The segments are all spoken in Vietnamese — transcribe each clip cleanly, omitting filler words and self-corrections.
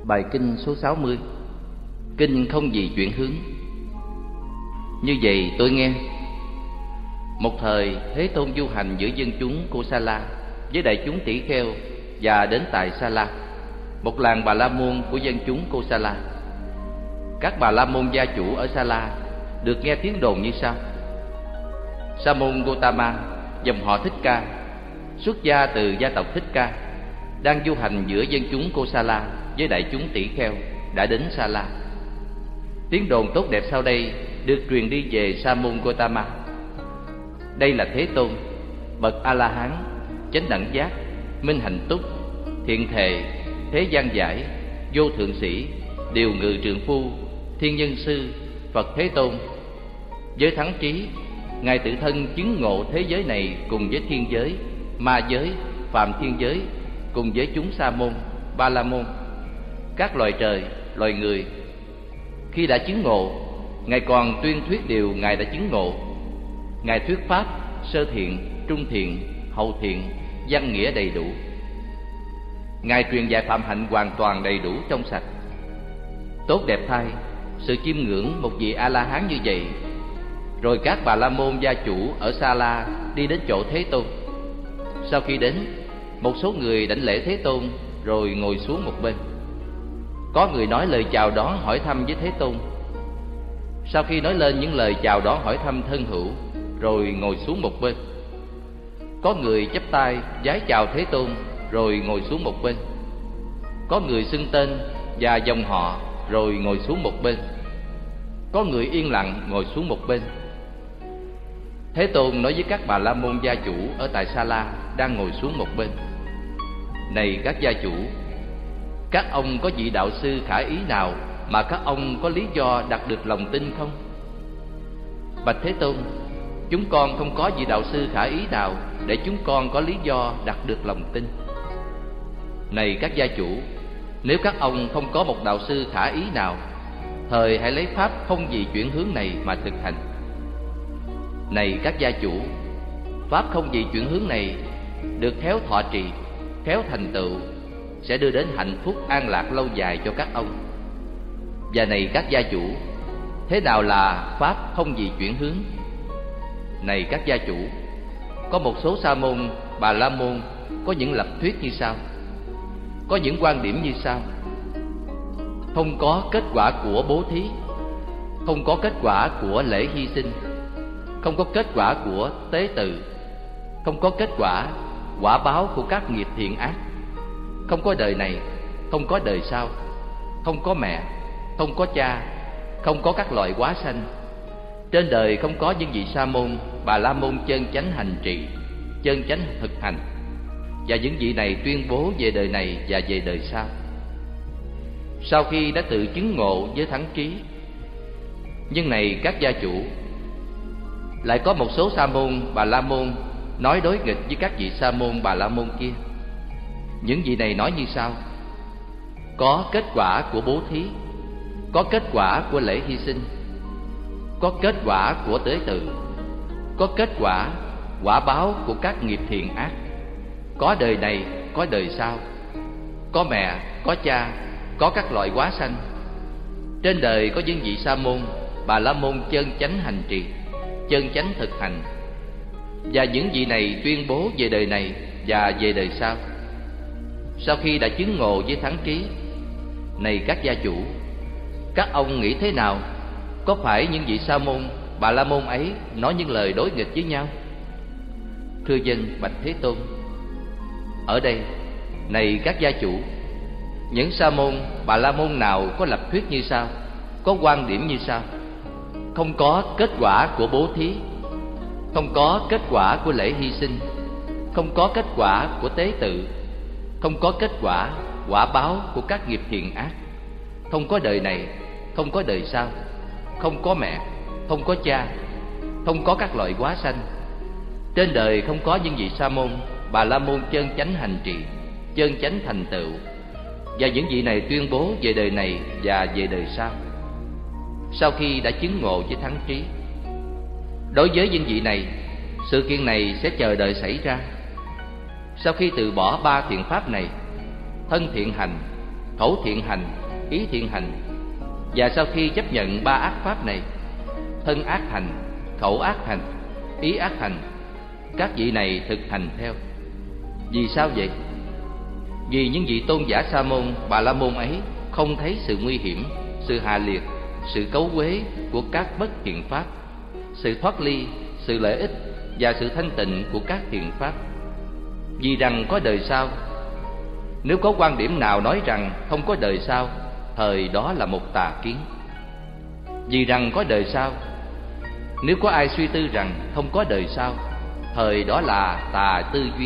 Bài kinh số 60. Kinh không gì chuyển hướng. Như vậy tôi nghe, một thời Thế Tôn du hành giữa dân chúng Kosala với đại chúng tỷ kheo, và đến tại Sala, một làng Bà La Môn của dân chúng Kosala. Các Bà La Môn gia chủ ở Sala được nghe tiếng đồn như sau: Sa môn Gotama, dòng họ Thích Ca, xuất gia từ gia tộc Thích Ca, đang du hành giữa dân chúng Kosala với đại chúng tỷ kheo, đã đến Sala. Tiếng đồn tốt đẹp sau đây được truyền đi về Sa môn Gotama. Đây là Thế Tôn, bậc A La Hán, chánh đẳng giác, minh hạnh túc, thiện thệ, thế gian giải, vô thượng sĩ, điều ngự trượng phu, thiên nhân sư, Phật Thế Tôn. Với thắng trí, Ngài tự thân chứng ngộ thế giới này cùng với thiên giới, ma giới, phàm thiên giới, cùng với chúng Sa môn, Ba La môn, các loài trời, loài người. Khi đã chứng ngộ, Ngài còn tuyên thuyết điều Ngài đã chứng ngộ. Ngài thuyết pháp sơ thiện, trung thiện, hậu thiện, văn nghĩa đầy đủ. Ngài truyền dạy phạm hạnh hoàn toàn đầy đủ trong sạch. Tốt đẹp thay, sự chiêm ngưỡng một vị A La Hán như vậy. Rồi các Bà La môn gia chủ ở Sala đi đến chỗ Thế Tôn. Sau khi đến, một số người đảnh lễ Thế Tôn rồi ngồi xuống một bên. Có người nói lời chào đón hỏi thăm với Thế Tôn. Sau khi nói lên những lời chào đón hỏi thăm thân hữu, rồi ngồi xuống một bên. Có người chắp tay vái chào Thế Tôn rồi ngồi xuống một bên. Có người xưng tên và dòng họ rồi ngồi xuống một bên. Có người yên lặng ngồi xuống một bên. Thế Tôn nói với các Bà La môn gia chủ ở tại Sala đang ngồi xuống một bên: Này các gia chủ, các ông có vị đạo sư khả ý nào mà các ông có lý do đặt được lòng tin không? Bạch Thế Tôn, chúng con không có vị đạo sư khả ý nào để chúng con có lý do đặt được lòng tin. Này các gia chủ, nếu các ông không có một đạo sư khả ý nào, thời hãy lấy pháp không gì chuyển hướng này mà thực hành. Này các gia chủ, pháp không gì chuyển hướng này được khéo thọ trì, khéo thành tựu, sẽ đưa đến hạnh phúc an lạc lâu dài cho các ông. Và này các gia chủ, thế nào là pháp không gì chuyển hướng? Này các gia chủ, có một số Sa môn, Bà La môn có những lập thuyết như sau, có những quan điểm như sau: không có kết quả của bố thí, không có kết quả của lễ hy sinh, không có kết quả của tế tự, không có kết quả quả báo của các nghiệp thiện ác, không có đời này, không có đời sau, không có mẹ, không có cha, không có các loại hóa sanh. Trên đời không có những vị Sa môn, Bà La môn chân chánh hành trì, chân chánh thực hành. Và những vị này tuyên bố về đời này và về đời sau. Sau khi đã tự chứng ngộ với thắng trí. Nhưng này các gia chủ, lại có một số Sa môn, Bà La môn nói đối nghịch với các vị Sa môn, Bà La môn kia. Những vị này nói như sau: có kết quả của bố thí, có kết quả của lễ hy sinh, có kết quả của tế tự, có kết quả quả báo của các nghiệp thiện ác, có đời này, có đời sau, có mẹ, có cha, có các loại hóa sanh. Trên đời có những vị Sa môn, Bà La môn chân chánh hành trì, chân chánh thực hành. Và những vị này tuyên bố về đời này và về đời sau. Sau khi đã chứng ngộ với thắng trí. Này các gia chủ, các ông nghĩ thế nào? Có phải những vị Sa môn, Bà La môn ấy nói những lời đối nghịch với nhau? Thưa dân, bạch Thế Tôn, ở đây, này các gia chủ, những Sa môn, Bà La môn nào có lập thuyết như sau, có quan điểm như sau: không có kết quả của bố thí, không có kết quả của lễ hy sinh, không có kết quả của tế tự, không có kết quả quả báo của các nghiệp thiện ác, không có đời này, không có đời sau, không có mẹ, không có cha, không có các loại hóa sanh. Trên đời không có những vị Sa môn, Bà La môn chân chánh hành trì, chân chánh thành tựu. Và những vị này tuyên bố về đời này và về đời sau. Sau khi đã chứng ngộ với thắng trí. Đối với những vị này, sự kiện này sẽ chờ đợi xảy ra. Sau khi từ bỏ ba thiện pháp này, thân thiện hành, khẩu thiện hành, ý thiện hành. Và sau khi chấp nhận ba ác pháp này, thân ác hành, khẩu ác hành, ý ác hành, các vị này thực hành theo. Vì sao vậy? Vì những vị tôn giả Sa môn, Bà La môn ấy không thấy sự nguy hiểm, sự hạ liệt, sự cấu uế của các bất thiện pháp, sự thoát ly, sự lợi ích và sự thanh tịnh của các thiện pháp. Vì rằng có đời sau. Nếu có quan điểm nào nói rằng không có đời sau, thời đó là một tà kiến. Vì rằng có đời sau. Nếu có ai suy tư rằng không có đời sau, thời đó là tà tư duy.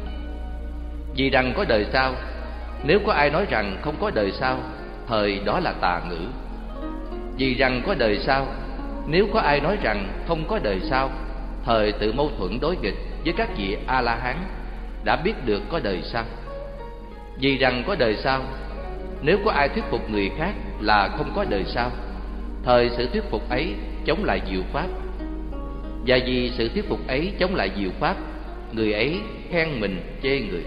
Vì rằng có đời sau. Nếu có ai nói rằng không có đời sau, thời đó là tà ngữ. Vì rằng có đời sau. Nếu có ai nói rằng không có đời sau, thời tự mâu thuẫn đối nghịch với các vị A-la-hán đã biết được có đời sau. Vì rằng có đời sau. Nếu có ai thuyết phục người khác là không có đời sau, thời sự thuyết phục ấy chống lại diệu pháp. Và vì sự thuyết phục ấy chống lại diệu pháp, người ấy khen mình chê người.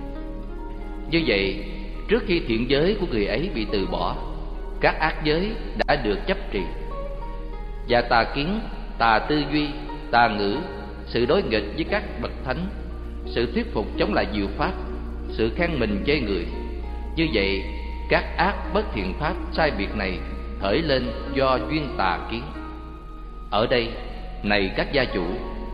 Như vậy, trước khi thiện giới của người ấy bị từ bỏ, các ác giới đã được chấp trì. Và tà kiến, tà tư duy, tà ngữ, sự đối nghịch với các bậc thánh, sự thuyết phục chống lại diệu pháp, sự khen mình chê người, như vậy các ác bất thiện pháp sai biệt này khởi lên do duyên tà kiến. Ở đây, này các gia chủ,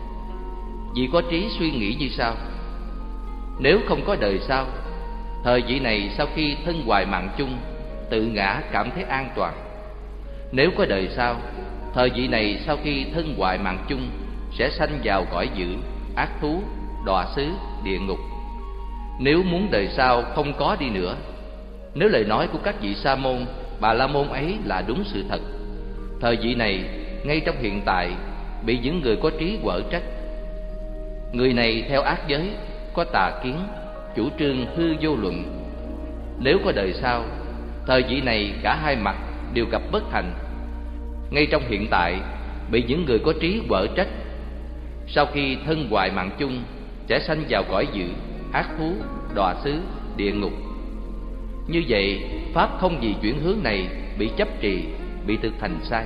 vì có trí suy nghĩ như sau: nếu không có đời sau, thời vị này sau khi thân hoài mạng chung, tự ngã cảm thấy an toàn. Nếu có đời sau, thời vị này sau khi thân hoại mạng chung sẽ sanh vào cõi dữ, ác thú, đọa xứ, địa ngục. Nếu muốn đời sau không có đi nữa, nếu lời nói của các vị Sa môn, Bà La môn ấy là đúng sự thật, thời vị này ngay trong hiện tại bị những người có trí quở trách. Người này theo ác giới, có tà kiến, chủ trương hư vô luận. Nếu có đời sau, thời vị này cả hai mặt đều gặp bất hạnh, ngay trong hiện tại bị những người có trí quở trách. Sau khi thân hoại mạng chung sẽ sanh vào cõi dữ, ác thú, đọa xứ, địa ngục. Như vậy, pháp không vì chuyển hướng này bị chấp trì, bị thực hành sai.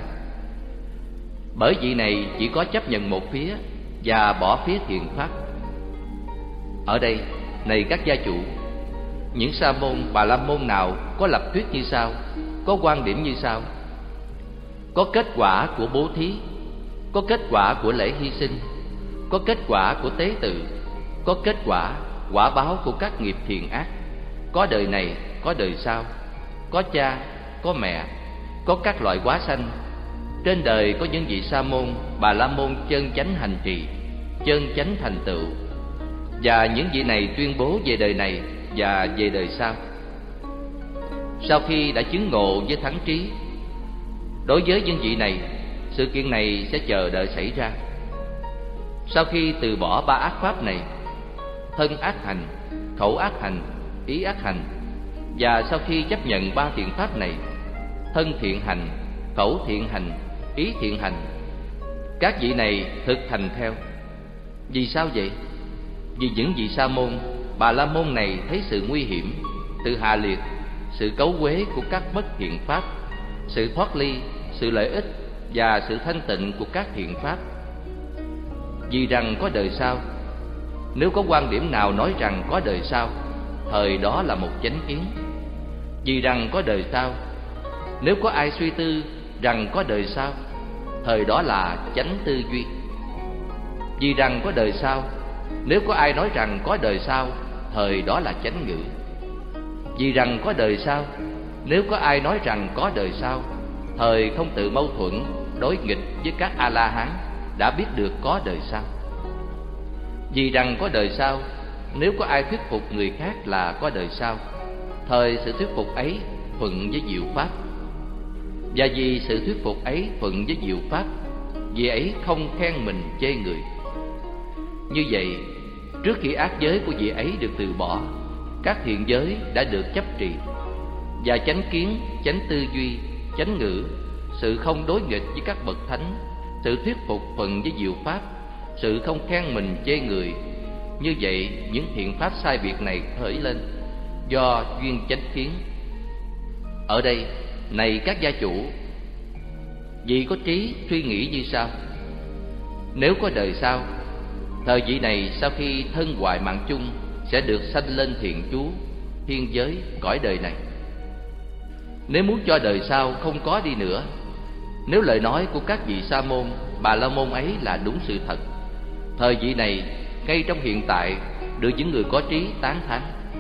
Bởi vị này chỉ có chấp nhận một phía và bỏ phía thiện pháp. Ở đây, này các gia chủ, những Sa môn, Bà La môn nào có lập thuyết như sau, có quan điểm như sau: có kết quả của bố thí, có kết quả của lễ hy sinh, có kết quả của tế tự, có kết quả, quả báo của các nghiệp thiện ác, có đời này, có đời sau, có cha, có mẹ, có các loại hóa sanh. Trên đời có những vị Sa môn, Bà La môn chân chánh hành trì, chân chánh thành tựu. Và những vị này tuyên bố về đời này và về đời sau. Sau khi đã chứng ngộ với thắng trí, đối với những vị này, sự kiện này sẽ chờ đợi xảy ra. Sau khi từ bỏ ba ác pháp này, thân ác hành, khẩu ác hành, ý ác hành, và sau khi chấp nhận ba thiện pháp này, thân thiện hành, khẩu thiện hành, ý thiện hành, các vị này thực hành theo. Vì sao vậy? Vì những vị Sa môn, Bà La môn này thấy sự nguy hiểm, sự hạ liệt, sự cấu uế của các bất thiện pháp, sự thoát ly, sự lợi ích và sự thanh tịnh của các thiện pháp. Vì rằng có đời sau. Nếu có quan điểm nào nói rằng có đời sau, thời đó là một chánh kiến. Vì rằng có đời sau. Nếu có ai suy tư rằng có đời sau, thời đó là chánh tư duy. Vì rằng có đời sau. Nếu có ai nói rằng có đời sau, thời đó là chánh ngữ. Vì rằng có đời sau. Nếu có ai nói rằng có đời sau, thời không tự mâu thuẫn, đối nghịch với các A-la-hán đã biết được có đời sau. Vì rằng có đời sau. Nếu có ai thuyết phục người khác là có đời sau, thời sự thuyết phục ấy thuận với diệu pháp. Và vì sự thuyết phục ấy thuận với diệu pháp, vì ấy không khen mình chê người. Như vậy, trước khi ác giới của vị ấy được từ bỏ, các thiện giới đã được chấp trì. Và chánh kiến, chánh tư duy, chánh ngữ, sự không đối nghịch với các bậc thánh, sự thuyết phục thuận với diệu pháp, sự không khen mình chê người. Như vậy, những thiện pháp sai biệt này khởi lên do duyên chánh kiến. Ở đây, này các gia chủ, vị có trí suy nghĩ như sau: nếu có đời sau, thời vị này sau khi thân hoại mạng chung sẽ được sanh lên thiện chú, thiên giới, cõi đời này. Nếu muốn cho đời sau không có đi nữa, nếu lời nói của các vị sa môn, bà la môn ấy là đúng sự thật, thời vị này ngay trong hiện tại được những người có trí tán thán.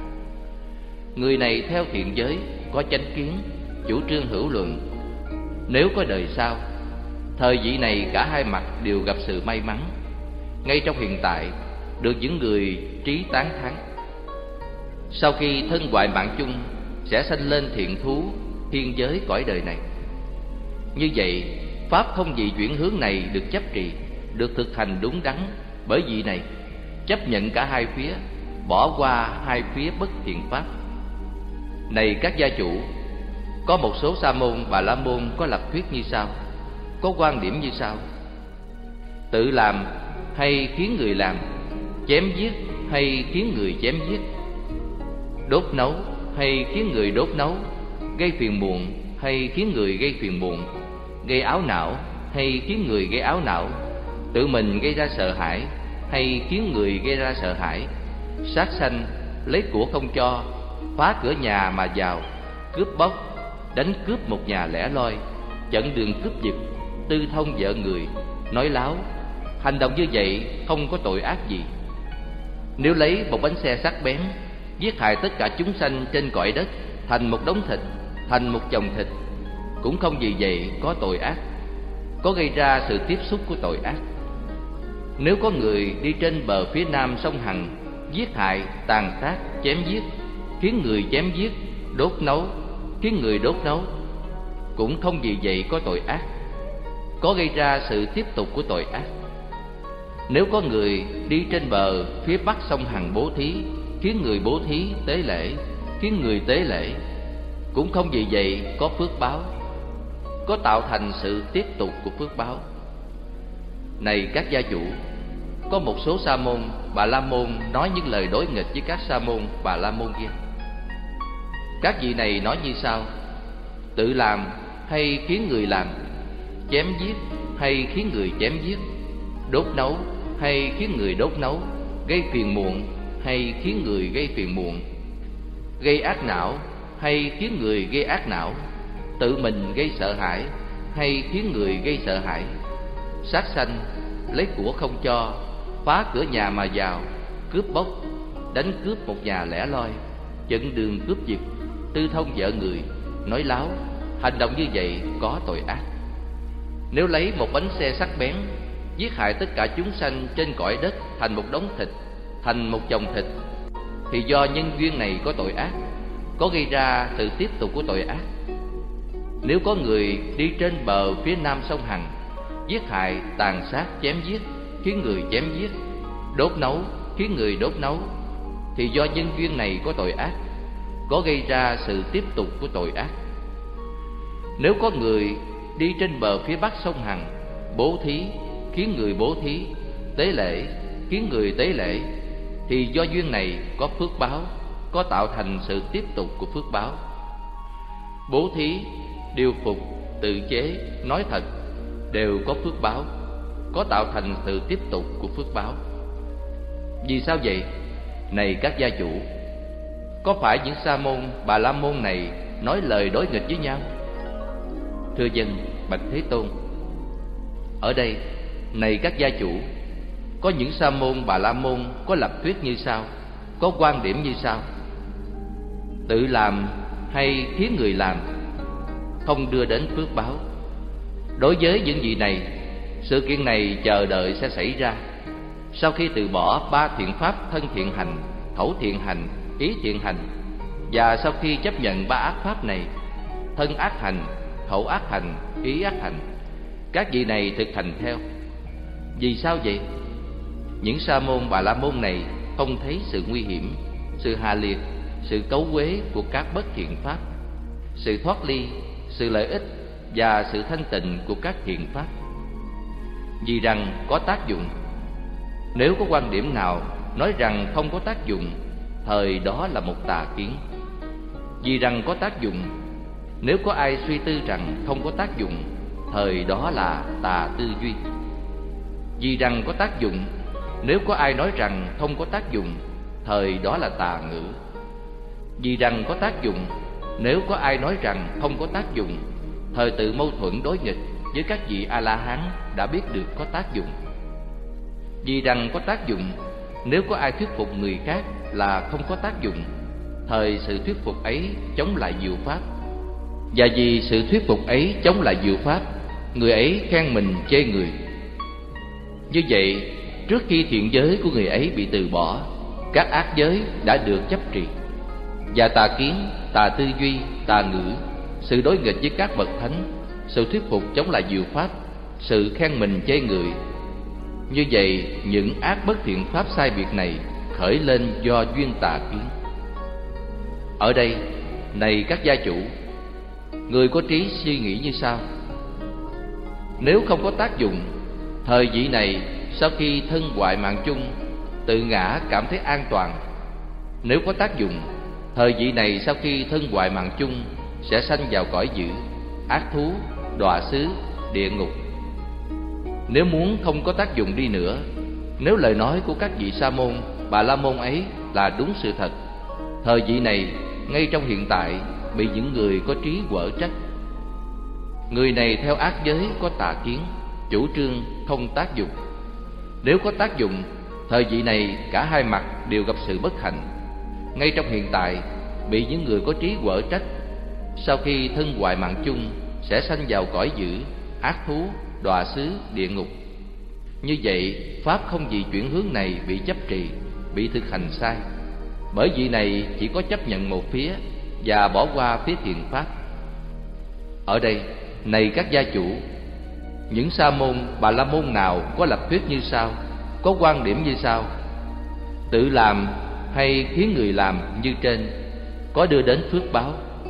Người này theo thiện giới, có chánh kiến, chủ trương hữu luận. Nếu có đời sau, thời vị này cả hai mặt đều gặp sự may mắn, ngay trong hiện tại được những người trí tán thán. Sau khi thân hoại mạng chung sẽ sanh lên thiện thú, thiên giới, cõi đời này. Như vậy, pháp không vị chuyển hướng này được chấp trì, được thực hành đúng đắn bởi vị này, chấp nhận cả hai phía, bỏ qua hai phía bất thiện pháp. Này các gia chủ, có một số sa môn, bà la môn có lập thuyết như sau, có quan điểm như sau: tự làm hay khiến người làm, chém giết hay khiến người chém giết, đốt nấu hay khiến người đốt nấu, gây phiền muộn hay khiến người gây phiền muộn, gây áo não hay khiến người gây áo não, tự mình gây ra sợ hãi hay khiến người gây ra sợ hãi, sát sanh, lấy của không cho, phá cửa nhà mà vào, cướp bóc, đánh cướp một nhà lẻ loi, chặn đường cướp giật, tư thông vợ người, nói láo. Hành động như vậy không có tội ác gì. Nếu lấy một bánh xe sắc bén giết hại tất cả chúng sanh trên cõi đất thành một đống thịt, thành một chồng thịt, cũng không vì vậy có tội ác, có gây ra sự tiếp xúc của tội ác. Nếu có người đi trên bờ phía nam sông Hằng giết hại, tàn sát, chém giết, khiến người chém giết, đốt nấu, khiến người đốt nấu, cũng không vì vậy có tội ác, có gây ra sự tiếp tục của tội ác. Nếu có người đi trên bờ phía bắc sông Hằng bố thí, khiến người bố thí, tế lễ, khiến người tế lễ, cũng không vì vậy có phước báo, có tạo thành sự tiếp tục của phước báo. Này các gia chủ, có một số sa môn, bà la môn nói những lời đối nghịch với các sa môn, bà la môn kia. Các vị này nói như sau: tự làm hay khiến người làm, chém giết hay khiến người chém giết, đốt nấu hay khiến người đốt nấu, gây phiền muộn hay khiến người gây phiền muộn, gây ác não hay khiến người gây ác não, tự mình gây sợ hãi hay khiến người gây sợ hãi, sát sanh, lấy của không cho, phá cửa nhà mà vào, cướp bóc, đánh cướp một nhà lẻ loi, chặn đường cướp giật, tư thông vợ người, nói láo. Hành động như vậy có tội ác. Nếu lấy một bánh xe sắc bén giết hại tất cả chúng sanh trên cõi đất thành một đống thịt, thành một chồng thịt, thì do nhân duyên này có tội ác, có gây ra sự tiếp tục của tội ác. Nếu có người đi trên bờ phía nam sông Hằng giết hại, tàn sát, chém giết, khiến người chém giết, đốt nấu, khiến người đốt nấu, thì do nhân duyên này có tội ác, có gây ra sự tiếp tục của tội ác. Nếu có người đi trên bờ phía bắc sông Hằng bố thí, khiến người bố thí, tế lễ, khiến người tế lễ, thì do duyên này có phước báo, có tạo thành sự tiếp tục của phước báo. Bố thí, điều phục, tự chế, nói thật đều có phước báo, có tạo thành sự tiếp tục của phước báo. Vì sao vậy? Này các gia chủ, có phải những sa môn, bà la môn này nói lời đối nghịch với nhau? Thưa dân, bạch Thế Tôn, ở đây, này các gia chủ, có những sa môn, bà la môn có lập thuyết như sau, có quan điểm như sau: tự làm hay khiến người làm không đưa đến phước báo. Đối với những vị này, sự kiện này chờ đợi sẽ xảy ra sau khi từ bỏ ba thiện pháp thân thiện hành, khẩu thiện hành, ý thiện hành, và sau khi chấp nhận ba ác pháp này, thân ác hành, khẩu ác hành, ý ác hành, các vị này thực hành theo. Vì sao vậy? Những sa môn, bà la môn này không thấy sự nguy hiểm, sự hà liệt, sự cấu uế của các bất thiện pháp, sự thoát ly, sự lợi ích và sự thanh tịnh của các thiện pháp. Vì rằng có tác dụng. Nếu có quan điểm nào nói rằng không có tác dụng, thời đó là một tà kiến. Vì rằng có tác dụng, nếu có ai suy tư rằng không có tác dụng, thời đó là tà tư duy. Vì rằng có tác dụng, nếu có ai nói rằng không có tác dụng, thời đó là tà ngữ. Vì rằng có tác dụng, nếu có ai nói rằng không có tác dụng, thời tự mâu thuẫn đối nghịch với các vị A-la-hán đã biết được có tác dụng. Vì rằng có tác dụng, nếu có ai thuyết phục người khác là không có tác dụng, thời sự thuyết phục ấy chống lại diệu pháp. Và vì sự thuyết phục ấy chống lại diệu pháp, người ấy khen mình chê người. Như vậy, trước khi thiện giới của người ấy bị từ bỏ, các ác giới đã được chấp trì. Và tà kiến, tà tư duy, tà ngữ, sự đối nghịch với các bậc thánh, sự thuyết phục chống lại diệu pháp, sự khen mình chê người. Như vậy, những ác bất thiện pháp sai biệt này khởi lên do duyên tà kiến. Ở đây, này các gia chủ, người có trí suy nghĩ như sau: nếu không có tác dụng, thời vị này sau khi thân hoại mạng chung, tự ngã cảm thấy an toàn. Nếu có tác dụng, thời vị này sau khi thân hoại mạng chung sẽ sanh vào cõi dữ, ác thú, đọa xứ, địa ngục. Nếu muốn không có tác dụng đi nữa, nếu lời nói của các vị Sa môn, Bà La môn ấy là đúng sự thật, thời vị này ngay trong hiện tại bị những người có trí quở trách. Người này theo ác giới có tà kiến, chủ trương không tác dụng. Nếu có tác dụng, thời vị này cả hai mặt đều gặp sự bất hạnh. Ngay trong hiện tại bị những người có trí quở trách, sau khi thân hoại mạng chung sẽ sanh vào cõi dữ, ác thú, đọa xứ, địa ngục. Như vậy, pháp không vì chuyển hướng này bị chấp trì, bị thực hành sai. Bởi vị này chỉ có chấp nhận một phía và bỏ qua phía thiện pháp. Ở đây, này các gia chủ, những Sa môn, Bà La môn nào có lập thuyết như sau, có quan điểm như sau: tự làm hay khiến người làm như trên, có đưa đến phước báo.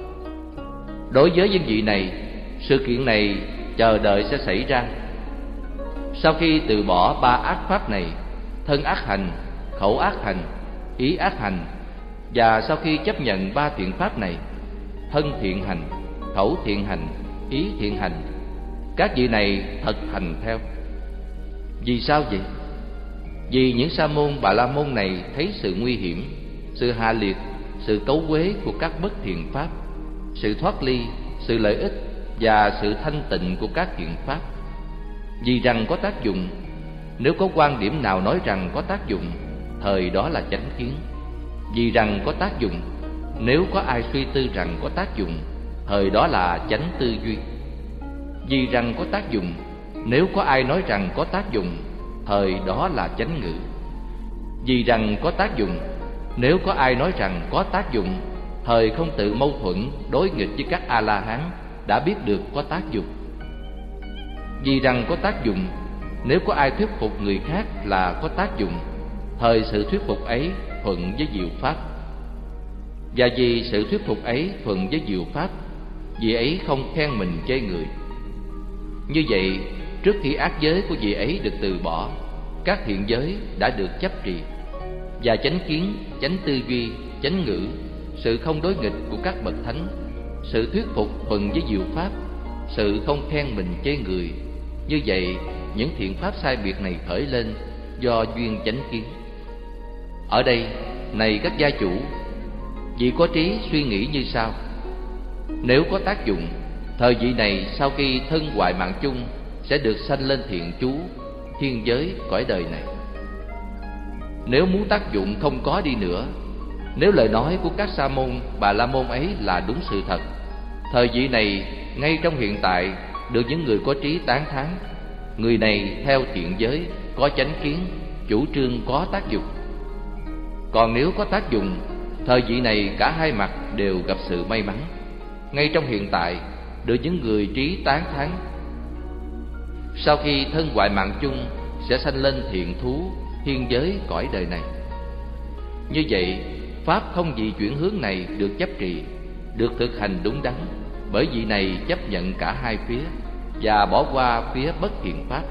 Đối với những vị này, sự kiện này chờ đợi sẽ xảy ra. Sau khi từ bỏ ba ác pháp này, thân ác hành, khẩu ác hành, ý ác hành, và sau khi chấp nhận ba thiện pháp này, thân thiện hành, khẩu thiện hành, ý thiện hành, các vị này thật hành theo. Vì sao vậy? Vì những Sa môn, Bà La môn này thấy sự nguy hiểm, sự hạ liệt, sự cấu uế của các bất thiện pháp, sự thoát ly, sự lợi ích và sự thanh tịnh của các thiện pháp. Vì rằng có tác dụng, nếu có quan điểm nào nói rằng có tác dụng, thời đó là chánh kiến. Vì rằng có tác dụng, nếu có ai suy tư rằng có tác dụng, thời đó là chánh tư duy. Vì rằng có tác dụng, nếu có ai nói rằng có tác dụng, thời đó là chánh ngữ. Vì rằng có tác dụng, nếu có ai nói rằng có tác dụng, thời không tự mâu thuẫn đối nghịch với các A-la-hán đã biết được có tác dụng. Vì rằng có tác dụng, nếu có ai thuyết phục người khác là có tác dụng, thời sự thuyết phục ấy thuận với diệu pháp. Và vì sự thuyết phục ấy thuận với diệu pháp, vị ấy không khen mình chê người. Như vậy, trước khi ác giới của vị ấy được từ bỏ, các thiện giới đã được chấp trì. Và chánh kiến, chánh tư duy, chánh ngữ, sự không đối nghịch của các bậc thánh, sự thuyết phục thuận với diệu pháp, sự không khen mình chê người. Như vậy, những thiện pháp sai biệt này khởi lên do duyên chánh kiến. Ở đây, này các gia chủ, vị có trí suy nghĩ như sau: nếu có tác dụng, thời vị này sau khi thân hoại mạng chung sẽ được sanh lên thiện trú, thiên giới, cõi đời này. Nếu muốn tác dụng không có đi nữa, nếu lời nói của các Sa môn, Bà La môn ấy là đúng sự thật, thời vị này ngay trong hiện tại được những người có trí tán thán. Người này theo thiện giới, có chánh kiến, chủ trương có tác dụng. Còn nếu có tác dụng, thời vị này cả hai mặt đều gặp sự may mắn. Ngay trong hiện tại được những người trí tán thán. Sau khi thân hoại mạng chung sẽ sanh lên thiện thú, thiên giới, cõi đời này. Như vậy, pháp không vì chuyển hướng này được chấp trì, được thực hành đúng đắn, bởi vị này chấp nhận cả hai phía và bỏ qua phía bất thiện pháp.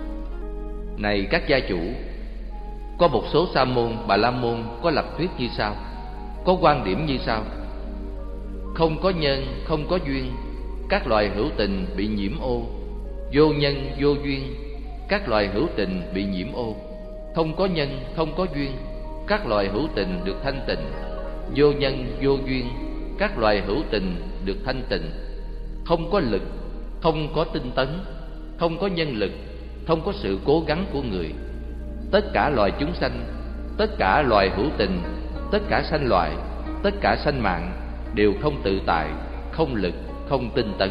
Này các gia chủ, có một số Sa môn, Bà La môn có lập thuyết như sau, có quan điểm như sau: không có nhân, không có duyên, các loài hữu tình bị nhiễm ô. Vô nhân, vô duyên, các loài hữu tình bị nhiễm ô. Không có nhân, không có duyên, các loài hữu tình được thanh tịnh. Vô nhân, vô duyên, các loài hữu tình được thanh tịnh. Không có lực, không có tinh tấn, không có nhân lực, không có sự cố gắng của người. Tất cả loài chúng sanh, tất cả loài hữu tình, tất cả sanh loại, tất cả sanh mạng đều không tự tại, không lực, không tinh tấn.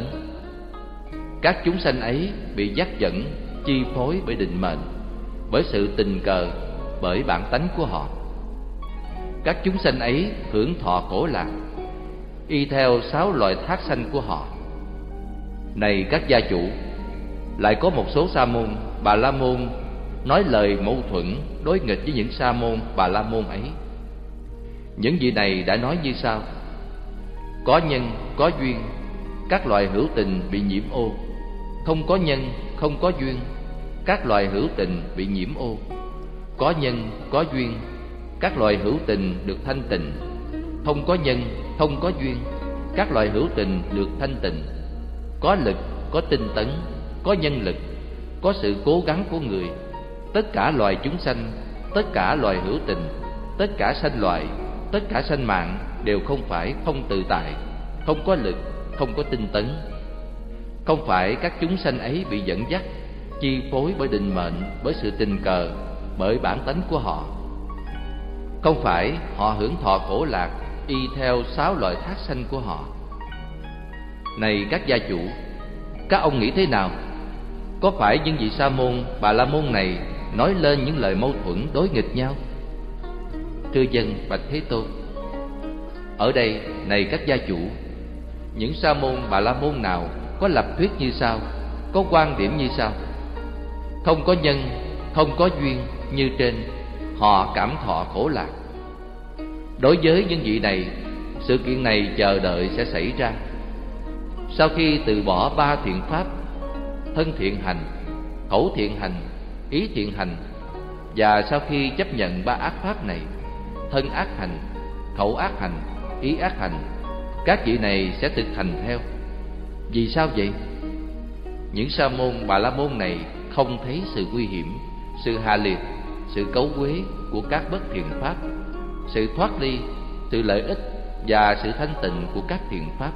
Các chúng sanh ấy bị dắt dẫn, chi phối bởi định mệnh, bởi sự tình cờ, bởi bản tánh của họ. Các chúng sanh ấy hưởng thọ khổ lạc, y theo 6 loại thác sanh của họ. Này các gia chủ, lại có một số sa môn, bà la môn nói lời mâu thuẫn, đối nghịch với những sa môn, bà la môn ấy. Những vị này đã nói như sau: có nhân, có duyên, các loài hữu tình bị nhiễm ô. Không có nhân, không có duyên, các loài hữu tình bị nhiễm ô. Có nhân, có duyên, các loài hữu tình được thanh tịnh. Không có nhân, không có duyên, các loài hữu tình được thanh tịnh. Có lực, có tinh tấn, có nhân lực, có sự cố gắng của người. Tất cả loài chúng sanh, tất cả loài hữu tình, tất cả sanh loại, tất cả sanh mạng đều không phải không tự tại, không có lực, không có tinh tấn. Không phải các chúng sanh ấy bị dẫn dắt, chi phối bởi định mệnh, bởi sự tình cờ, bởi bản tánh của họ. Không phải họ hưởng thọ khổ lạc y theo 6 loại thác sanh của họ. Này các gia chủ, các ông nghĩ thế nào? Có phải những vị sa môn, bà la môn này nói lên những lời mâu thuẫn đối nghịch nhau? Thưa dân, bạch Thế Tôn. Ở đây, này các gia chủ, những sa môn, bà la môn nào có lập thuyết như sau, có quan điểm như sau: không có nhân, không có duyên như trên, họ cảm thọ khổ lạc. Đối với những vị này, sự kiện này chờ đợi sẽ xảy ra. Sau khi từ bỏ 3 thiện pháp, thân thiện hành, khẩu thiện hành, ý thiện hành, và sau khi chấp nhận 3 ác pháp này, thân ác hành, khẩu ác hành, ý ác hành, các vị này sẽ thực hành theo. Vì sao vậy? Những sa môn, bà la môn này không thấy sự nguy hiểm, sự hạ liệt, sự cấu quế của các bất thiện pháp, sự thoát ly, sự lợi ích và sự thanh tịnh của các thiện pháp.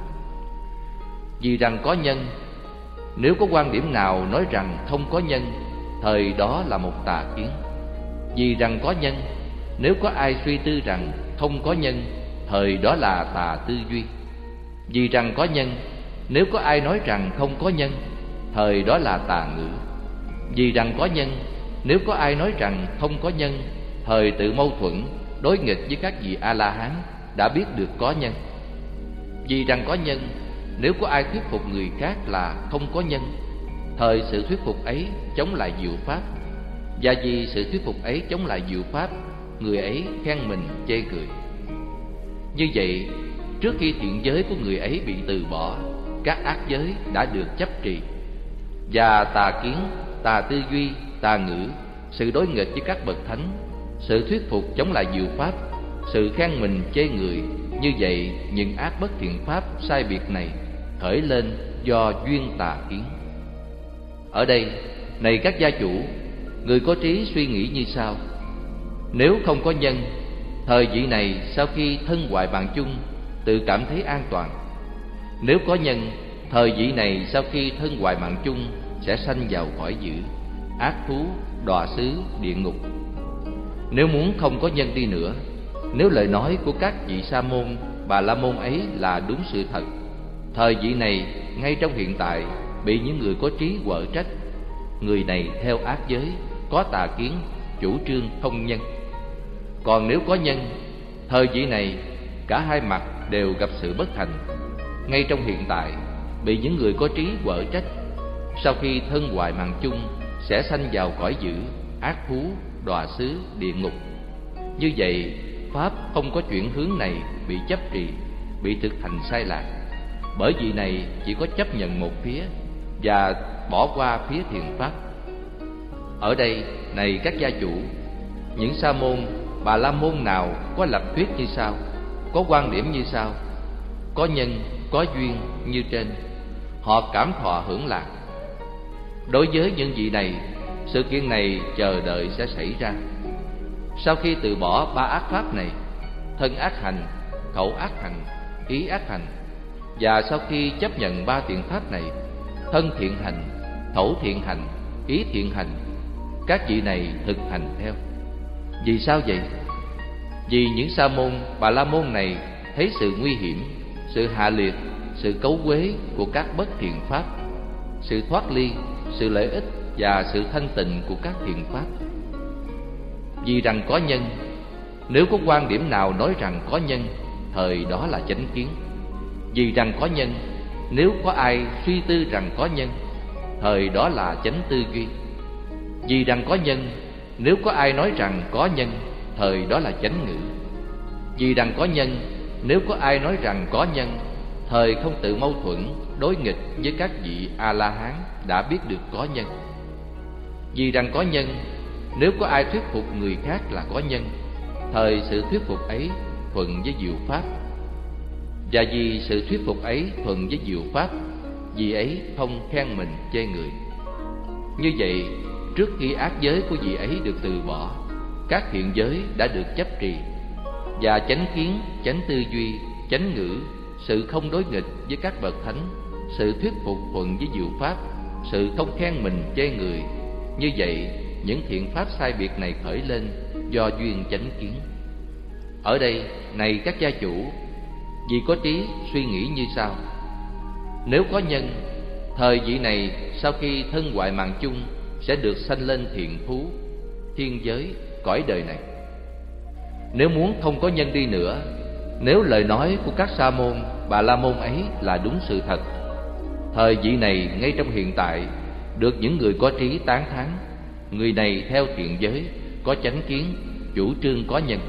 Vì rằng có nhân, nếu có quan điểm nào nói rằng không có nhân, thời đó là một tà kiến. Vì rằng có nhân, nếu có ai suy tư rằng không có nhân, thời đó là tà tư duy. Vì rằng có nhân, nếu có ai nói rằng không có nhân, thời đó là tà ngữ. Vì rằng có nhân, nếu có ai nói rằng không có nhân, thời tự mâu thuẫn, đối nghịch với các vị A-la-hán đã biết được có nhân. Vì rằng có nhân, nếu có ai thuyết phục người khác là không có nhân, thời sự thuyết phục ấy chống lại diệu pháp. Và vì sự thuyết phục ấy chống lại diệu pháp, người ấy khen mình chê cười. Như vậy, trước khi thiện giới của người ấy bị từ bỏ, các ác giới đã được chấp trì. Và tà kiến, tà tư duy, tà ngữ, sự đối nghịch với các bậc thánh, sự thuyết phục chống lại diệu pháp, sự khen mình chê người, như vậy những ác bất thiện pháp sai biệt này khởi lên do duyên tà kiến. Ở đây, này các gia chủ, người có trí suy nghĩ như sau: nếu không có nhân, thời vị này sau khi thân hoại mạng chung tự cảm thấy an toàn. Nếu có nhân, thời vị này sau khi thân hoại mạng chung sẽ sanh vào cõi dữ, ác thú, đọa xứ, địa ngục. Nếu muốn không có nhân đi nữa, nếu lời nói của các vị sa môn, bà la môn ấy là đúng sự thật, thời vị này ngay trong hiện tại bị những người có trí quở trách. Người này theo ác giới, có tà kiến, chủ trương không nhân. Còn nếu có nhân, thời vị này cả hai mặt đều gặp sự bất thành, ngay trong hiện tại bị những người có trí quở trách. Sau khi thân hoại mạng chung sẽ sanh vào cõi dữ, ác thú, đọa xứ, địa ngục. Như vậy, pháp không có chuyển hướng này bị chấp trì, bị thực hành sai lạc. Bởi vì này chỉ có chấp nhận một phía và bỏ qua phía thiện pháp. Ở đây, này các gia chủ, những sa môn, bà la môn nào có lập thuyết như sau, có quan điểm như sau: có nhân, có duyên như trên, họ cảm thọ hưởng lạc. Đối với những vị này, sự kiện này chờ đợi sẽ xảy ra. Sau khi từ bỏ ba ác pháp này, thân ác hành, khẩu ác hành, ý ác hành, và sau khi chấp nhận ba thiện pháp này, thân thiện hành, khẩu thiện hành, ý thiện hành, các vị này thực hành theo. Vì sao vậy? Vì những sa môn, bà la môn này thấy sự nguy hiểm, sự hạ liệt, sự cấu quế của các bất thiện pháp, sự thoát ly, sự lợi ích và sự thanh tịnh của các thiện pháp. Vì rằng có nhân, nếu có quan điểm nào nói rằng có nhân, thời đó là chánh kiến. Vì rằng có nhân, nếu có ai suy tư rằng có nhân, thời đó là chánh tư duy. Vì rằng có nhân, nếu có ai nói rằng có nhân, thời đó là chánh ngữ. Vì rằng có nhân, nếu có ai nói rằng có nhân, thời không tự mâu thuẫn, đối nghịch với các vị A-la-hán đã biết được có nhân. Vì rằng có nhân, nếu có ai thuyết phục người khác là có nhân, thời sự thuyết phục ấy thuận với diệu pháp. Và vì sự thuyết phục ấy thuận với diệu pháp, vì ấy không khen mình chê người. Như vậy, trước khi ác giới của vị ấy được từ bỏ, các thiện giới đã được chấp trì, và chánh kiến, chánh tư duy, chánh ngữ, sự không đối nghịch với các bậc thánh, sự thuyết phục thuận với diệu pháp, sự không khen mình chê người. Như vậy, những thiện pháp sai biệt này khởi lên do duyên chánh kiến. Ở đây, này các gia chủ, vì có trí suy nghĩ như sau: nếu có nhân, thời vị này sau khi thân hoại mạng chung sẽ được sanh lên thiện thú, thiên giới, cõi đời này. Nếu muốn không có nhân đi nữa, nếu lời nói của các sa môn, bà la môn ấy là đúng sự thật, thời vị này ngay trong hiện tại được những người có trí tán thán. Người này theo thiện giới, có chánh kiến, chủ trương có nhân.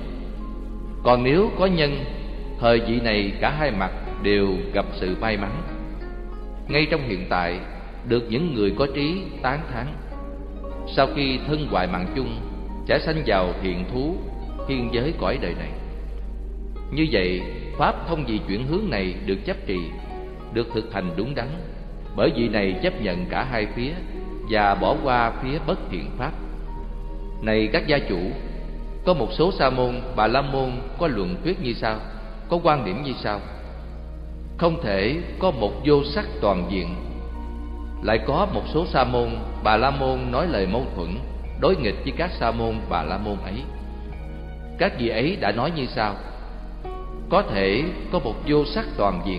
Còn nếu có nhân, thời vị này cả hai mặt đều gặp sự may mắn. Ngay trong hiện tại được những người có trí tán thán. Sau khi thân hoại mạng chung sẽ sanh vào thiện thú, thiên giới, cõi đời này. Như vậy, pháp thông vị chuyển hướng này được chấp trì, được thực hành đúng đắn, bởi vị này chấp nhận cả hai phía và bỏ qua phía bất thiện pháp. Này các gia chủ, có một số sa môn, bà la môn có luận thuyết như sau, có quan điểm như sau: không thể có một vô sắc toàn diện. Lại có một số sa môn, bà la môn nói lời mâu thuẫn, đối nghịch với các sa môn, bà la môn ấy. Các vị ấy đã nói như sau: có thể có một vô sắc toàn diện.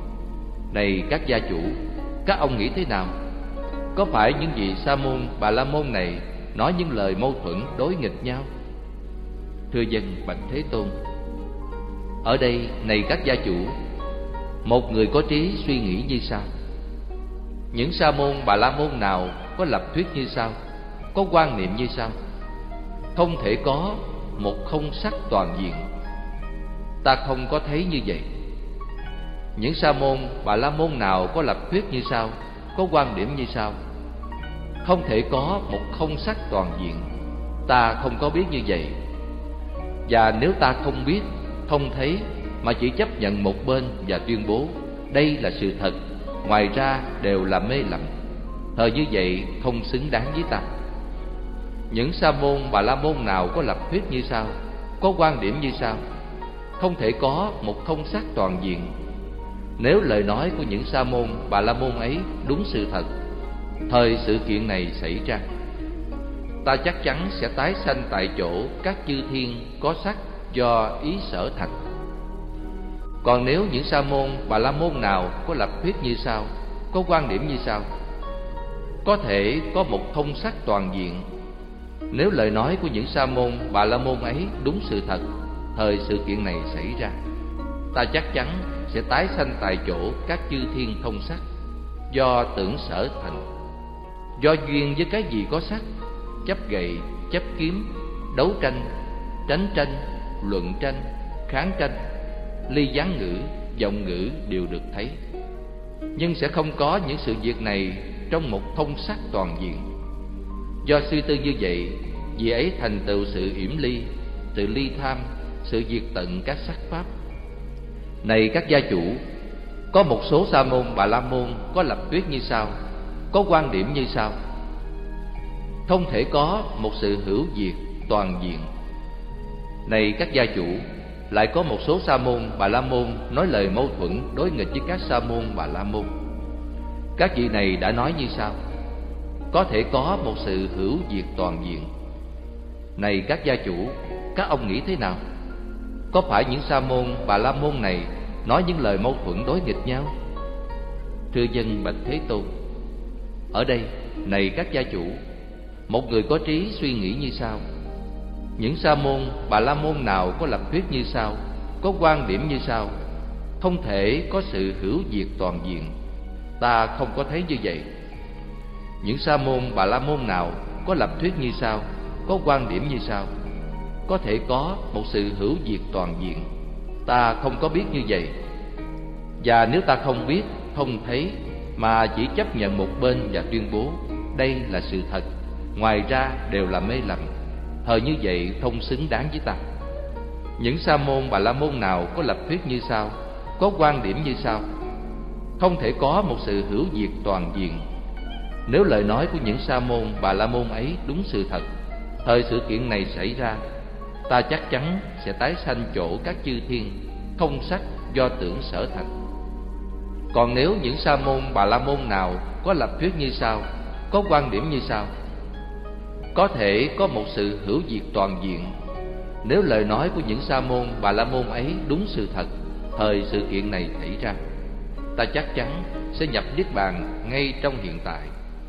Này các gia chủ, các ông nghĩ thế nào? Có phải những vị sa môn, bà la môn này nói những lời mâu thuẫn, đối nghịch nhau? Thưa dân bạch Thế Tôn, ở đây, này các gia chủ, một người có trí suy nghĩ như sau: những sa môn, bà la môn nào có lập thuyết như sau, có quan niệm như sau: không thể có một không sắc toàn diện. Ta không có thấy như vậy. Những sa môn, bà la môn nào có lập thuyết như sau, có quan điểm như sau: không thể có một không sắc toàn diện. Ta không có biết như vậy. Và nếu ta không biết, không thấy, mà chỉ chấp nhận một bên và tuyên bố đây là sự thật, ngoài ra đều là mê lầm, thời như vậy không xứng đáng với ta. Những sa môn, bà la môn nào có lập thuyết như sau, có quan điểm như sau: không thể có một không sắc toàn diện. Nếu lời nói của những sa môn, bà la môn ấy đúng sự thật, thời sự kiện này xảy ra, ta chắc chắn sẽ tái sanh tại chỗ các chư thiên có sắc do ý sở thành. Còn nếu những sa môn, bà la môn nào có lập thuyết như sau, có quan điểm như sau: có thể có một không sắc toàn diện. Nếu lời nói của những sa môn, bà la môn ấy đúng sự thật, thời sự kiện này xảy ra, ta chắc chắn sẽ tái sanh tại chỗ các chư thiên không sắc do tưởng sở thành, do duyên với cái gì có sắc, chấp gậy, chấp kiếm, đấu tranh, tránh tranh, luận tranh, kháng tranh, ly gián ngữ, vọng ngữ đều được thấy. Nhưng sẽ không có những sự việc này trong một thông sắc toàn diện. Do suy tư như vậy, vì ấy thành tựu sự yểm ly, sự ly tham, sự diệt tận các sắc pháp. Này các gia chủ, có một số sa môn Bà La Môn có lập thuyết như sau, có quan điểm như sau: không thể có một sự hữu diệt toàn diện. Này các gia chủ, lại có một số sa môn Bà La Môn nói lời mâu thuẫn đối nghịch với các sa môn Bà La Môn. Các vị này đã nói như sau: có thể có một sự hữu diệt toàn diện. Này các gia chủ, các ông nghĩ thế nào? Có phải những sa môn Bà La Môn này nói những lời mâu thuẫn đối nghịch nhau? Thưa dân bạch Thế Tôn, ở đây, này các gia chủ, một người có trí suy nghĩ như sau: những sa môn Bà La Môn nào có lập thuyết như sau, có quan điểm như sau, không thể có sự hữu diệt toàn diện, ta không có thấy như vậy. Những sa môn Bà La Môn nào có lập thuyết như sau, có quan điểm như sau, có thể có một sự hữu diệt toàn diện, ta không có biết như vậy. Và nếu ta không biết, không thấy, mà chỉ chấp nhận một bên và tuyên bố đây là sự thật, ngoài ra đều là mê lầm, thời như vậy không xứng đáng với ta. Những sa môn Bà La Môn nào có lập thuyết như sau, có quan điểm như sau, không thể có một sự hữu diệt toàn diện. Nếu lời nói của những sa môn Bà La Môn ấy đúng sự thật, thời sự kiện này xảy ra, ta chắc chắn sẽ tái sanh chỗ các chư thiên không sắc do tưởng sở thành. Còn nếu những sa môn Bà La Môn nào có lập thuyết như sau, có quan điểm như sau, có thể có một sự hữu diệt toàn diện. Nếu lời nói của những sa môn Bà La Môn ấy đúng sự thật, thời sự kiện này xảy ra, ta chắc chắn sẽ nhập niết bàn ngay trong hiện tại.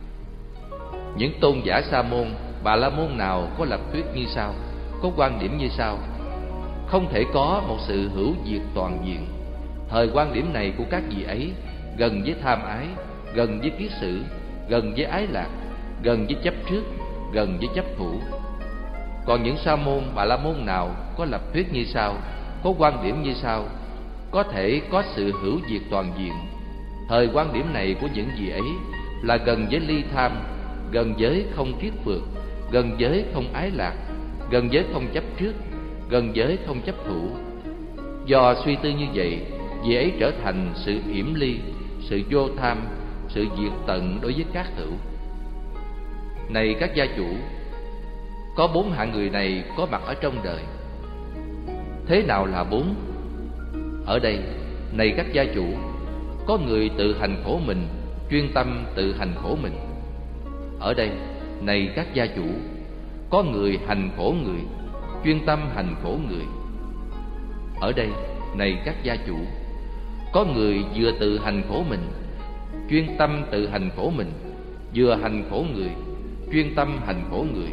Những tôn giả sa môn Bà La Môn nào có lập thuyết như sau, có quan điểm như sau, không thể có một sự hữu diệt toàn diện. Thời quan điểm này của các vị ấy gần với tham ái, gần với kiết sử, gần với ái lạc, gần với chấp trước, gần với chấp thủ. Còn những sa môn Bà La Môn nào có lập thuyết như sau, có quan điểm như sau, có thể có sự hữu diệt toàn diện. Thời quan điểm này của những vị ấy là gần với ly tham, gần với không kiết phược, gần với không ái lạc, gần với không chấp trước, gần với không chấp thủ. Do suy tư như vậy, vị ấy trở thành sự yểm ly, sự vô tham, sự diệt tận đối với các hữu. Này các gia chủ, có 4 hạng người này có mặt ở trong đời. Thế nào là 4? Ở đây, này các gia chủ, có người tự hành khổ mình, chuyên tâm tự hành khổ mình. Ở đây, này các gia chủ, có người hành khổ người, chuyên tâm hành khổ người. Ở đây, này các gia chủ, có người vừa tự hành khổ mình, chuyên tâm tự hành khổ mình, vừa hành khổ người, chuyên tâm hành khổ người.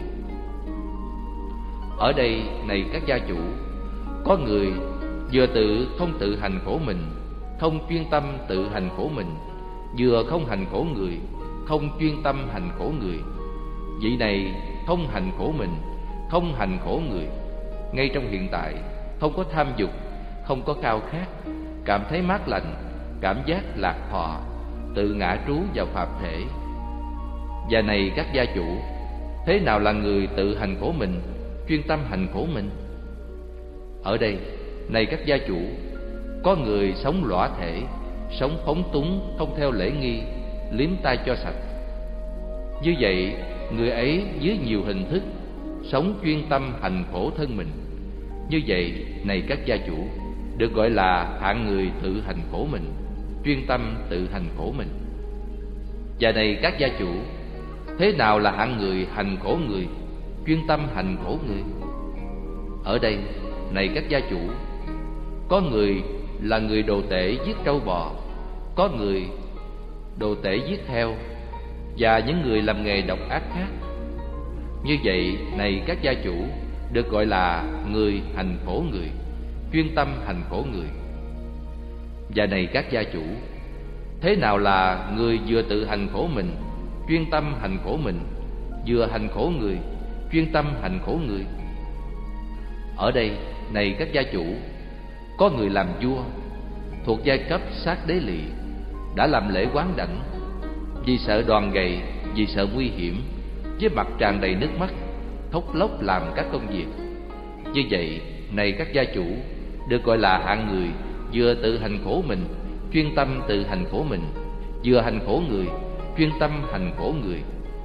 Ở đây, này các gia chủ, có người vừa không tự hành khổ mình, không chuyên tâm tự hành khổ mình, vừa không hành khổ người, không chuyên tâm hành khổ người. Vị này không hành khổ mình, không hành khổ người, ngay trong hiện tại, không có tham dục, không có khao khát, cảm thấy mát lạnh, cảm giác lạc thọ, tự ngã trú vào pháp thể. Và này các gia chủ, thế nào là người tự hành khổ mình, chuyên tâm hành khổ mình? Ở đây, này các gia chủ, có người sống lõa thể, sống phóng túng, không theo lễ nghi, liếm tay cho sạch. Như vậy, người ấy dưới nhiều hình thức sống chuyên tâm hành khổ thân mình. Như vậy, này các gia chủ, được gọi là hạng người tự hành khổ mình, chuyên tâm tự hành khổ mình. Và này các gia chủ, thế nào là hạng người hành khổ người, chuyên tâm hành khổ người? Ở đây, này các gia chủ, có người là người đồ tể giết trâu bò, có người đồ tể giết heo, và những người làm nghề độc ác khác. Như vậy, này các gia chủ, được gọi là người hành khổ người, chuyên tâm hành khổ người. Và này các gia chủ, thế nào là người vừa tự hành khổ mình, chuyên tâm hành khổ mình, vừa hành khổ người, chuyên tâm hành khổ người? Ở đây, này các gia chủ, có người làm vua, thuộc giai cấp sát đế lỵ, đã làm lễ quán đảnh, vì sợ đòn gậy, vì sợ nguy hiểm, với mặt tràn đầy nước mắt, khóc lóc làm các công việc. Như vậy, này các gia chủ, được gọi là hạng người vừa tự hành khổ mình, chuyên tâm tự hành khổ mình, vừa hành khổ người, chuyên tâm hành khổ người.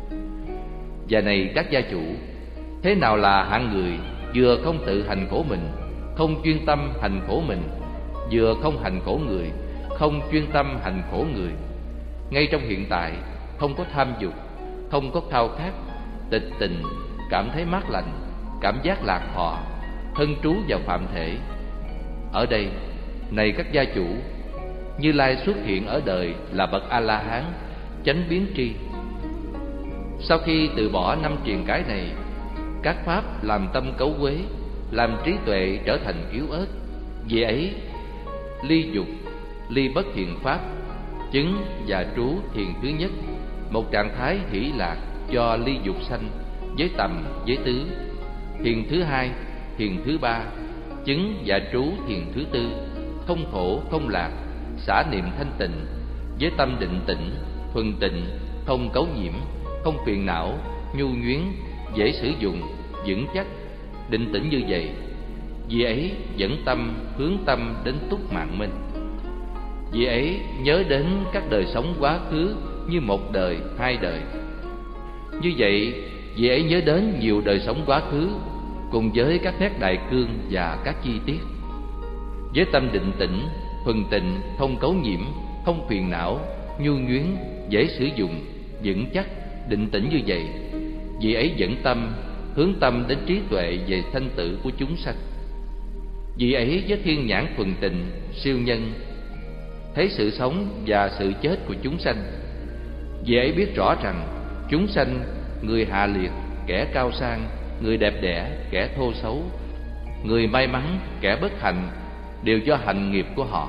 Và này các gia chủ, thế nào là hạng người vừa không tự hành khổ mình, không chuyên tâm hành khổ mình, vừa không hành khổ người, không chuyên tâm hành khổ người? Ngay trong hiện tại, không có tham dục, không có khao khát, tịch tình, cảm thấy mát lạnh, cảm giác lạc thọ, thân trú vào phạm thể. Ở đây, này các gia chủ, Như Lai xuất hiện ở đời là bậc A-la-hán, chánh biến tri. Sau khi từ bỏ 5 triền cái này, các pháp làm tâm cấu quế, làm trí tuệ trở thành yếu ớt. Vì ấy, ly dục, ly bất thiện pháp, chứng và trú thiền thứ nhất, một trạng thái hỷ lạc do ly dục sanh, với tầm, với tứ. Thiền thứ hai, thiền thứ ba, chứng và trú thiền thứ tư, không khổ, không lạc, xả niệm thanh tịnh, với tâm định tĩnh, thuần tịnh, không cấu nhiễm, không phiền não, nhu nhuyến, dễ sử dụng, vững chắc, định tĩnh như vậy. Vì ấy dẫn tâm, hướng tâm đến túc mạng minh. Vì ấy nhớ đến các đời sống quá khứ như một đời, hai đời. Như vậy, vì ấy nhớ đến nhiều đời sống quá khứ, cùng với các nét đại cương và các chi tiết. Với tâm định tĩnh, thuần tịnh, không cấu nhiễm, không phiền não, nhu nhuyến, dễ sử dụng, vững chắc, định tĩnh như vậy. Vì ấy dẫn tâm, hướng tâm đến trí tuệ về thanh tự của chúng sanh. Vì ấy với thiên nhãn thuần tịnh, siêu nhân, thấy sự sống và sự chết của chúng sanh. Vì ấy biết rõ rằng chúng sanh, người hạ liệt, kẻ cao sang, người đẹp đẽ, kẻ thô xấu, người may mắn, kẻ bất hạnh, đều do hành nghiệp của họ.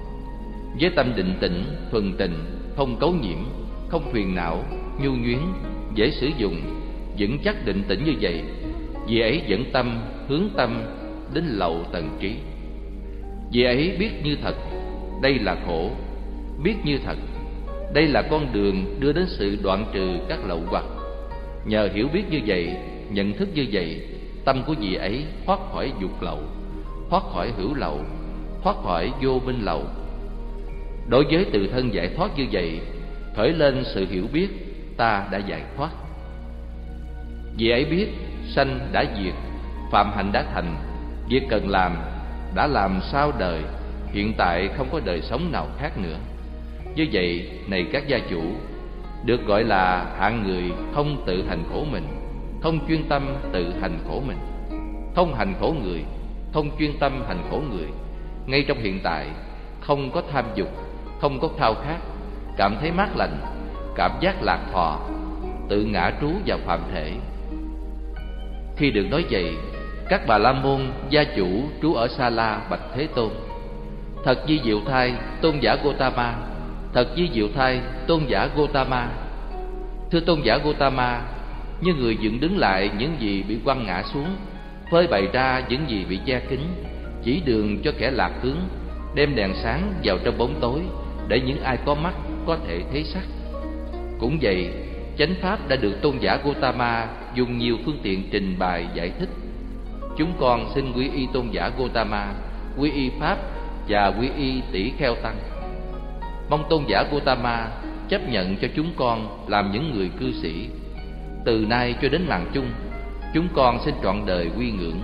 Với tâm định tĩnh, thuần tịnh, không cấu nhiễm, không phiền não, nhu nhuyến, dễ sử dụng, vững chắc định tĩnh như vậy. Vì ấy dẫn tâm, hướng tâm đến lậu tầng trí. Vì ấy biết như thật, đây là khổ. Biết như thật, đây là con đường đưa đến sự đoạn trừ các lậu hoặc. Nhờ hiểu biết như vậy, nhận thức như vậy, tâm của vị ấy thoát khỏi dục lậu, thoát khỏi hữu lậu, thoát khỏi vô minh lậu. Đối với tự thân giải thoát như vậy, khởi lên sự hiểu biết ta đã giải thoát. Vì ấy biết sanh đã diệt, phạm hạnh đã thành, việc cần làm đã làm sau đời, hiện tại không có đời sống nào khác nữa. Như vậy, này các gia chủ, được gọi là hạng người không tự hành khổ mình, không chuyên tâm tự hành khổ mình, không hành khổ người, không chuyên tâm hành khổ người. Ngay trong hiện tại, không có tham dục, không có khao khát, cảm thấy mát lạnh, cảm giác lạc thọ, tự ngã trú vào phạm thể. Khi được nói vậy, các bà la môn gia chủ trú ở Sa La bạch Thế Tôn: Thật di diệu thai tôn giả Gotama, thật di diệu thai tôn giả Gotama. Thưa tôn giả Gotama, như người dựng đứng lại những gì bị quăng ngã xuống, phơi bày ra những gì bị che kín, chỉ đường cho kẻ lạc hướng, đem đèn sáng vào trong bóng tối, để những ai có mắt có thể thấy sắc. Cũng vậy, chánh pháp đã được tôn giả Gotama dùng nhiều phương tiện trình bày giải thích. Chúng con xin quy y tôn giả Gotama, quy y pháp và quy y tỷ kheo tăng. Mong tôn giả Gotama chấp nhận cho chúng con làm những người cư sĩ. Từ nay cho đến mạng chung, chúng con xin trọn đời quy ngưỡng.